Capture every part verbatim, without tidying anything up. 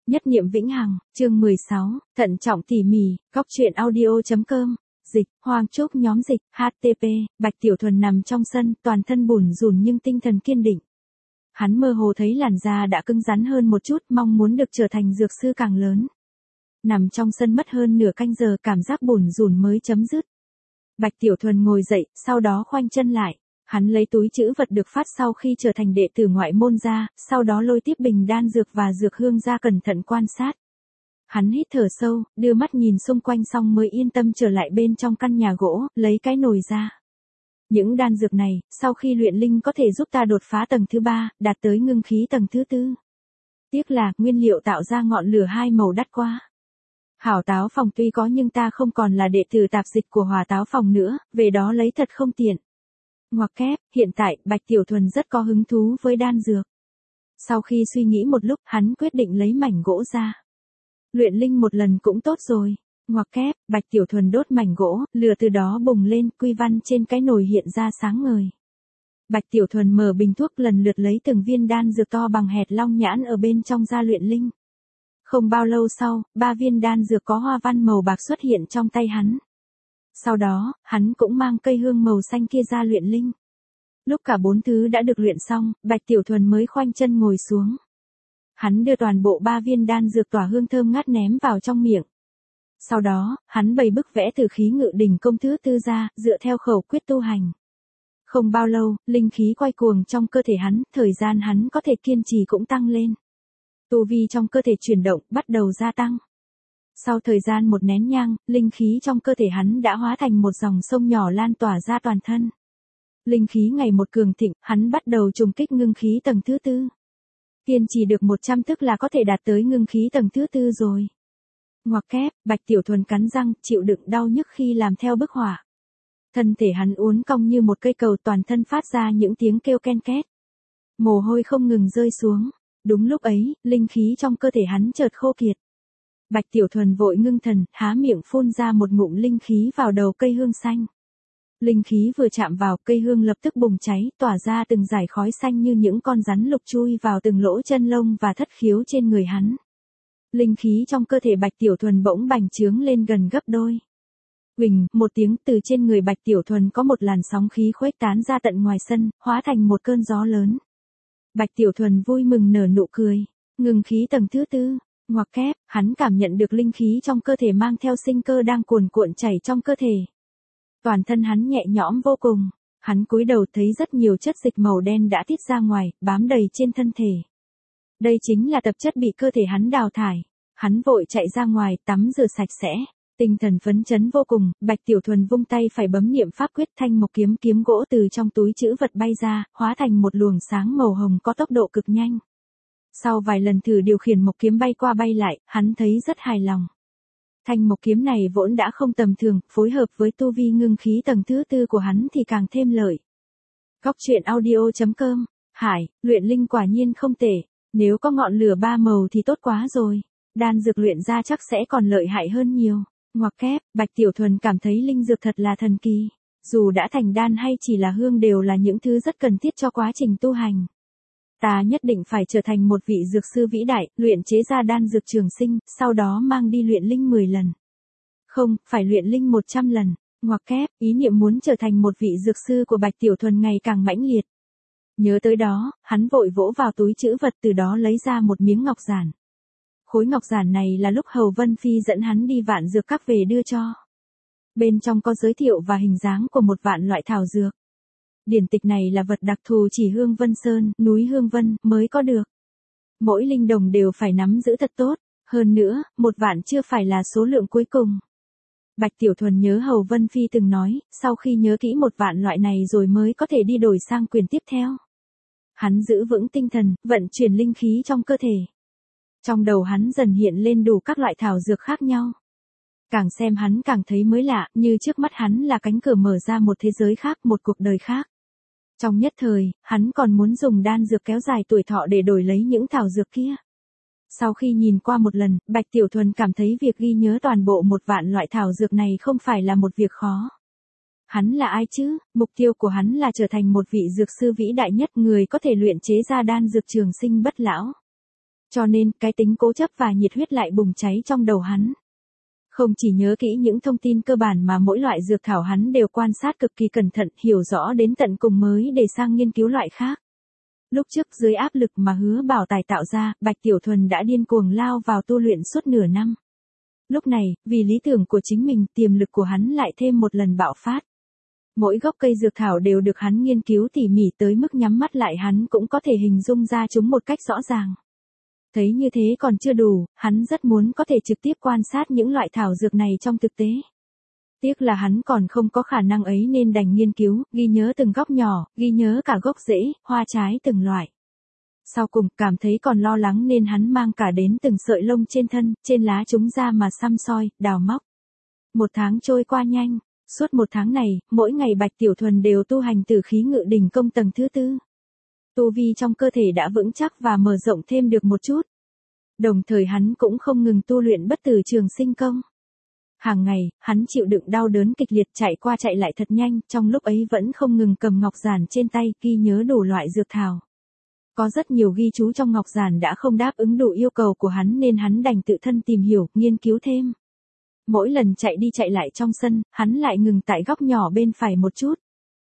Nhất niệm vĩnh hằng, chương mười sáu, thận trọng tỉ mỉ, góc truyện audio.com, dịch, Hoàng Trúc nhóm dịch, hát tê pê, Bạch Tiểu Thuần nằm trong sân, toàn thân bủn rủn nhưng tinh thần kiên định. Hắn mơ hồ thấy làn da đã cứng rắn hơn một chút, mong muốn được trở thành dược sư càng lớn. Nằm trong sân mất hơn nửa canh giờ, cảm giác bủn rủn mới chấm dứt. Bạch Tiểu Thuần ngồi dậy, sau đó khoanh chân lại. Hắn lấy túi trữ vật được phát sau khi trở thành đệ tử ngoại môn ra, sau đó lôi tiếp bình đan dược và dược hương ra cẩn thận quan sát. Hắn hít thở sâu, đưa mắt nhìn xung quanh xong mới yên tâm trở lại bên trong căn nhà gỗ, lấy cái nồi ra. Những đan dược này, sau khi luyện linh có thể giúp ta đột phá tầng thứ ba, đạt tới ngưng khí tầng thứ tư. Tiếc là, nguyên liệu tạo ra ngọn lửa hai màu đắt quá. Hảo Táo Phòng tuy có nhưng ta không còn là đệ tử tạp dịch của Hòa Táo Phòng nữa, về đó lấy thật không tiện. Ngoặc kép, hiện tại, Bạch Tiểu Thuần rất có hứng thú với đan dược. Sau khi suy nghĩ một lúc, hắn quyết định lấy mảnh gỗ ra. Luyện linh một lần cũng tốt rồi. Ngoặc kép, Bạch Tiểu Thuần đốt mảnh gỗ, lửa từ đó bùng lên, quy văn trên cái nồi hiện ra sáng ngời. Bạch Tiểu Thuần mở bình thuốc lần lượt lấy từng viên đan dược to bằng hạt long nhãn ở bên trong ra luyện linh. Không bao lâu sau, ba viên đan dược có hoa văn màu bạc xuất hiện trong tay hắn. Sau đó, hắn cũng mang cây hương màu xanh kia ra luyện linh. Lúc cả bốn thứ đã được luyện xong, Bạch Tiểu Thuần mới khoanh chân ngồi xuống. Hắn đưa toàn bộ ba viên đan dược tỏa hương thơm ngát ném vào trong miệng. Sau đó, hắn bày bức vẽ từ khí ngự đỉnh công thứ tư ra, dựa theo khẩu quyết tu hành. Không bao lâu, linh khí quay cuồng trong cơ thể hắn, thời gian hắn có thể kiên trì cũng tăng lên. Tu vi trong cơ thể chuyển động, bắt đầu gia tăng. Sau thời gian một nén nhang, linh khí trong cơ thể hắn đã hóa thành một dòng sông nhỏ lan tỏa ra toàn thân. Linh khí ngày một cường thịnh, hắn bắt đầu trùng kích ngưng khí tầng thứ tư. Kiên trì được một trăm tức là có thể đạt tới ngưng khí tầng thứ tư rồi. Ngoặc kép, Bạch Tiểu Thuần cắn răng, chịu đựng đau nhức khi làm theo bức họa. Thân thể hắn uốn cong như một cây cầu, toàn thân phát ra những tiếng kêu ken két. Mồ hôi không ngừng rơi xuống. Đúng lúc ấy, linh khí trong cơ thể hắn chợt khô kiệt. Bạch Tiểu Thuần vội ngưng thần, há miệng phun ra một ngụm linh khí vào đầu cây hương xanh. Linh khí vừa chạm vào, cây hương lập tức bùng cháy, tỏa ra từng dải khói xanh như những con rắn lục chui vào từng lỗ chân lông và thất khiếu trên người hắn. Linh khí trong cơ thể Bạch Tiểu Thuần bỗng bành trướng lên gần gấp đôi. Huỳnh, một tiếng, từ trên người Bạch Tiểu Thuần có một làn sóng khí khuếch tán ra tận ngoài sân, hóa thành một cơn gió lớn. Bạch Tiểu Thuần vui mừng nở nụ cười. Ngưng khí tầng thứ tư. Ngoặc kép, hắn cảm nhận được linh khí trong cơ thể mang theo sinh cơ đang cuồn cuộn chảy trong cơ thể. Toàn thân hắn nhẹ nhõm vô cùng. Hắn cúi đầu thấy rất nhiều chất dịch màu đen đã tiết ra ngoài, bám đầy trên thân thể. Đây chính là tập chất bị cơ thể hắn đào thải. Hắn vội chạy ra ngoài, tắm rửa sạch sẽ. Tinh thần phấn chấn vô cùng, Bạch Tiểu Thuần vung tay phải bấm niệm pháp quyết, thanh mộc kiếm kiếm gỗ từ trong túi trữ vật bay ra, hóa thành một luồng sáng màu hồng có tốc độ cực nhanh. Sau vài lần thử điều khiển mộc kiếm bay qua bay lại, hắn thấy rất hài lòng. Thanh mộc kiếm này vốn đã không tầm thường, phối hợp với tu vi ngưng khí tầng thứ tư của hắn thì càng thêm lợi. Góc truyện audio.com, Hải, luyện linh quả nhiên không tệ, nếu có ngọn lửa ba màu thì tốt quá rồi, đan dược luyện ra chắc sẽ còn lợi hại hơn nhiều. Ngoặc kép, Bạch Tiểu Thuần cảm thấy linh dược thật là thần kỳ. Dù đã thành đan hay chỉ là hương đều là những thứ rất cần thiết cho quá trình tu hành. Ta nhất định phải trở thành một vị dược sư vĩ đại, luyện chế ra đan dược trường sinh, sau đó mang đi luyện linh mười lần. Không, phải luyện linh một trăm lần. Ngoặc kép, ý niệm muốn trở thành một vị dược sư của Bạch Tiểu Thuần ngày càng mãnh liệt. Nhớ tới đó, hắn vội vỗ vào túi trữ vật, từ đó lấy ra một miếng ngọc giản. Khối ngọc giản này là lúc Hầu Vân Phi dẫn hắn đi vạn dược các về đưa cho. Bên trong có giới thiệu và hình dáng của một vạn loại thảo dược. Điển tịch này là vật đặc thù chỉ Hương Vân Sơn, núi Hương Vân, mới có được. Mỗi linh đồng đều phải nắm giữ thật tốt, hơn nữa, một vạn chưa phải là số lượng cuối cùng. Bạch Tiểu Thuần nhớ Hầu Vân Phi từng nói, sau khi nhớ kỹ một vạn loại này rồi mới có thể đi đổi sang quyền tiếp theo. Hắn giữ vững tinh thần, vận chuyển linh khí trong cơ thể. Trong đầu hắn dần hiện lên đủ các loại thảo dược khác nhau. Càng xem hắn càng thấy mới lạ, như trước mắt hắn là cánh cửa mở ra một thế giới khác, một cuộc đời khác. Trong nhất thời, hắn còn muốn dùng đan dược kéo dài tuổi thọ để đổi lấy những thảo dược kia. Sau khi nhìn qua một lần, Bạch Tiểu Thuần cảm thấy việc ghi nhớ toàn bộ một vạn loại thảo dược này không phải là một việc khó. Hắn là ai chứ? Mục tiêu của hắn là trở thành một vị dược sư vĩ đại nhất, người có thể luyện chế ra đan dược trường sinh bất lão. Cho nên, cái tính cố chấp và nhiệt huyết lại bùng cháy trong đầu hắn. Không chỉ nhớ kỹ những thông tin cơ bản mà mỗi loại dược thảo hắn đều quan sát cực kỳ cẩn thận, hiểu rõ đến tận cùng mới để sang nghiên cứu loại khác. Lúc trước dưới áp lực mà Hứa Bảo Tài tạo ra, Bạch Tiểu Thuần đã điên cuồng lao vào tu luyện suốt nửa năm. Lúc này, vì lý tưởng của chính mình, tiềm lực của hắn lại thêm một lần bạo phát. Mỗi gốc cây dược thảo đều được hắn nghiên cứu tỉ mỉ tới mức nhắm mắt lại hắn cũng có thể hình dung ra chúng một cách rõ ràng. Thấy như thế còn chưa đủ, hắn rất muốn có thể trực tiếp quan sát những loại thảo dược này trong thực tế. Tiếc là hắn còn không có khả năng ấy nên đành nghiên cứu, ghi nhớ từng góc nhỏ, ghi nhớ cả gốc rễ, hoa trái từng loại. Sau cùng, cảm thấy còn lo lắng nên hắn mang cả đến từng sợi lông trên thân, trên lá chúng ra mà xăm soi, đào móc. Một tháng trôi qua nhanh, suốt một tháng này, mỗi ngày Bạch Tiểu Thuần đều tu hành Tử Khí Ngự Đỉnh Công tầng thứ tư. Tu vi trong cơ thể đã vững chắc và mở rộng thêm được một chút. Đồng thời hắn cũng không ngừng tu luyện Bất Tử Trường Sinh Công. Hàng ngày, hắn chịu đựng đau đớn kịch liệt chạy qua chạy lại thật nhanh, trong lúc ấy vẫn không ngừng cầm ngọc giản trên tay ghi nhớ đủ loại dược thảo. Có rất nhiều ghi chú trong ngọc giản đã không đáp ứng đủ yêu cầu của hắn nên hắn đành tự thân tìm hiểu, nghiên cứu thêm. Mỗi lần chạy đi chạy lại trong sân, hắn lại ngừng tại góc nhỏ bên phải một chút.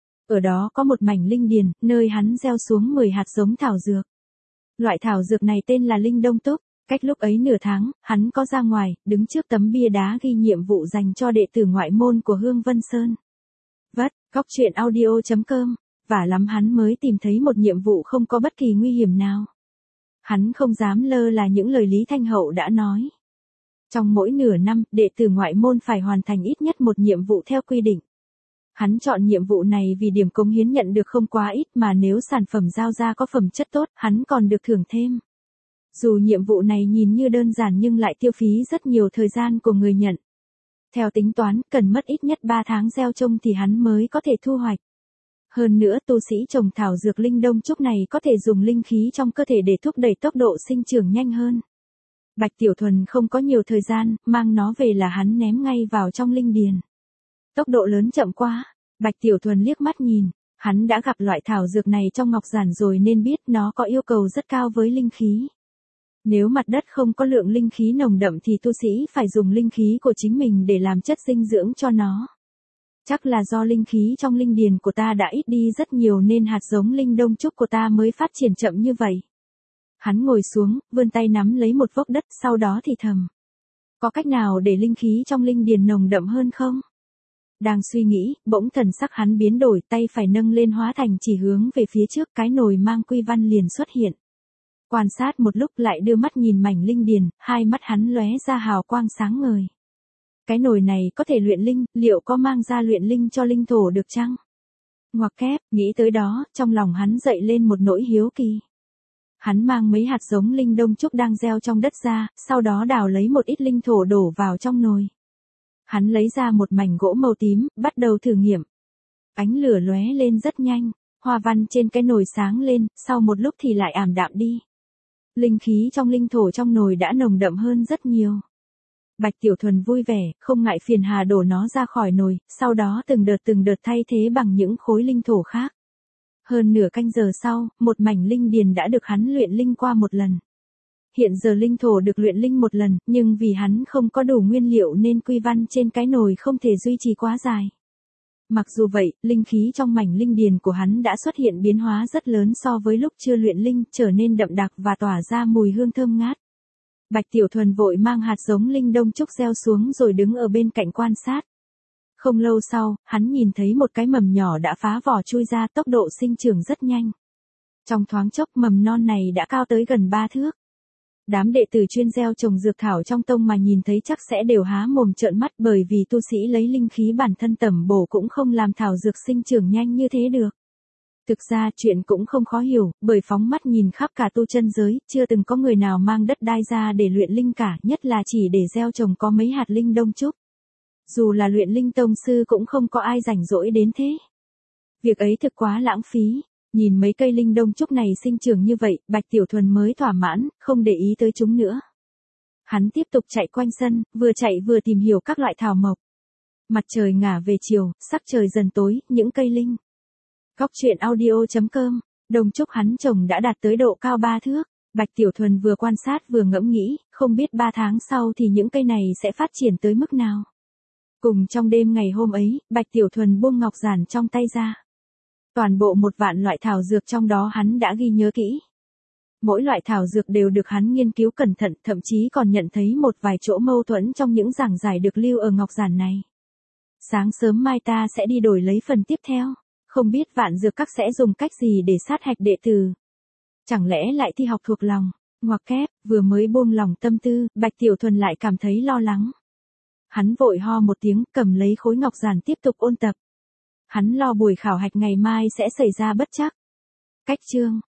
Ở đó có một mảnh linh điền, nơi hắn gieo xuống mười hạt giống thảo dược. Loại thảo dược này tên là Linh Đông Túc. Cách lúc ấy nửa tháng, hắn có ra ngoài, đứng trước tấm bia đá ghi nhiệm vụ dành cho đệ tử ngoại môn của Hương Vân Sơn. Vất, góc truyện audio chấm com, vả lắm hắn mới tìm thấy một nhiệm vụ không có bất kỳ nguy hiểm nào. Hắn không dám lơ là những lời Lý Thanh Hậu đã nói. Trong mỗi nửa năm, đệ tử ngoại môn phải hoàn thành ít nhất một nhiệm vụ theo quy định. Hắn chọn nhiệm vụ này vì điểm cống hiến nhận được không quá ít mà nếu sản phẩm giao ra có phẩm chất tốt, hắn còn được thưởng thêm. Dù nhiệm vụ này nhìn như đơn giản nhưng lại tiêu phí rất nhiều thời gian của người nhận. Theo tính toán, cần mất ít nhất ba tháng gieo trồng thì hắn mới có thể thu hoạch. Hơn nữa tu sĩ trồng thảo dược Linh Đông Trúc này có thể dùng linh khí trong cơ thể để thúc đẩy tốc độ sinh trưởng nhanh hơn. Bạch Tiểu Thuần không có nhiều thời gian, mang nó về là hắn ném ngay vào trong linh điền. Tốc độ lớn chậm quá, Bạch Tiểu Thuần liếc mắt nhìn, hắn đã gặp loại thảo dược này trong ngọc giản rồi nên biết nó có yêu cầu rất cao với linh khí. Nếu mặt đất không có lượng linh khí nồng đậm thì tu sĩ phải dùng linh khí của chính mình để làm chất dinh dưỡng cho nó. Chắc là do linh khí trong linh điền của ta đã ít đi rất nhiều nên hạt giống Linh Đông Trúc của ta mới phát triển chậm như vậy. Hắn ngồi xuống, vươn tay nắm lấy một vốc đất sau đó thì thầm. Có cách nào để linh khí trong linh điền nồng đậm hơn không? Đang suy nghĩ, bỗng thần sắc hắn biến đổi, tay phải nâng lên hóa thành chỉ hướng về phía trước, cái nồi mang quy văn liền xuất hiện. Quan sát một lúc lại đưa mắt nhìn mảnh linh điền, hai mắt hắn lóe ra hào quang sáng ngời. Cái nồi này có thể luyện linh, liệu có mang ra luyện linh cho linh thổ được chăng? Ngoặc kép, nghĩ tới đó, trong lòng hắn dậy lên một nỗi hiếu kỳ. Hắn mang mấy hạt giống Linh Đông Trúc đang gieo trong đất ra, sau đó đào lấy một ít linh thổ đổ vào trong nồi. Hắn lấy ra một mảnh gỗ màu tím, bắt đầu thử nghiệm. Ánh lửa lóe lên rất nhanh, hoa văn trên cái nồi sáng lên, sau một lúc thì lại ảm đạm đi. Linh khí trong linh thổ trong nồi đã nồng đậm hơn rất nhiều. Bạch Tiểu Thuần vui vẻ, không ngại phiền hà đổ nó ra khỏi nồi, sau đó từng đợt từng đợt thay thế bằng những khối linh thổ khác. Hơn nửa canh giờ sau, một mảnh linh điền đã được hắn luyện linh qua một lần. Hiện giờ linh thổ được luyện linh một lần, nhưng vì hắn không có đủ nguyên liệu nên quy văn trên cái nồi không thể duy trì quá dài. Mặc dù vậy, linh khí trong mảnh linh điền của hắn đã xuất hiện biến hóa rất lớn so với lúc chưa luyện linh, trở nên đậm đặc và tỏa ra mùi hương thơm ngát. Bạch Tiểu Thuần vội mang hạt giống Linh Đông Trúc gieo xuống rồi đứng ở bên cạnh quan sát. Không lâu sau, hắn nhìn thấy một cái mầm nhỏ đã phá vỏ chui ra, tốc độ sinh trưởng rất nhanh. Trong thoáng chốc mầm non này đã cao tới gần ba thước. Đám đệ tử chuyên gieo trồng dược thảo trong tông mà nhìn thấy chắc sẽ đều há mồm trợn mắt bởi vì tu sĩ lấy linh khí bản thân tẩm bổ cũng không làm thảo dược sinh trưởng nhanh như thế được. Thực ra chuyện cũng không khó hiểu, bởi phóng mắt nhìn khắp cả tu chân giới, chưa từng có người nào mang đất đai ra để luyện linh cả, nhất là chỉ để gieo trồng có mấy hạt linh đông trúc. Dù là luyện linh tông sư cũng không có ai rảnh rỗi đến thế. Việc ấy thực quá lãng phí. Nhìn mấy cây linh đông trúc này sinh trưởng như vậy, Bạch Tiểu Thuần mới thỏa mãn, không để ý tới chúng nữa. Hắn tiếp tục chạy quanh sân, vừa chạy vừa tìm hiểu các loại thảo mộc. Mặt trời ngả về chiều, sắc trời dần tối, những cây linh. Góc truyện audio chấm com, đông trúc hắn trồng đã đạt tới độ cao ba thước. Bạch Tiểu Thuần vừa quan sát vừa ngẫm nghĩ, không biết ba tháng sau thì những cây này sẽ phát triển tới mức nào. Cùng trong đêm ngày hôm ấy, Bạch Tiểu Thuần buông ngọc giản trong tay ra. Toàn bộ một vạn loại thảo dược trong đó hắn đã ghi nhớ kỹ. Mỗi loại thảo dược đều được hắn nghiên cứu cẩn thận, thậm chí còn nhận thấy một vài chỗ mâu thuẫn trong những giảng giải được lưu ở ngọc giản này. Sáng sớm mai ta sẽ đi đổi lấy phần tiếp theo, không biết vạn dược các sẽ dùng cách gì để sát hạch đệ tử. Chẳng lẽ lại thi học thuộc lòng, ngoặc kép, vừa mới buông lòng tâm tư, Bạch Tiểu Thuần lại cảm thấy lo lắng. Hắn vội ho một tiếng, cầm lấy khối ngọc giản tiếp tục ôn tập. Hắn lo buổi khảo hạch ngày mai sẽ xảy ra bất trắc. Cách chương,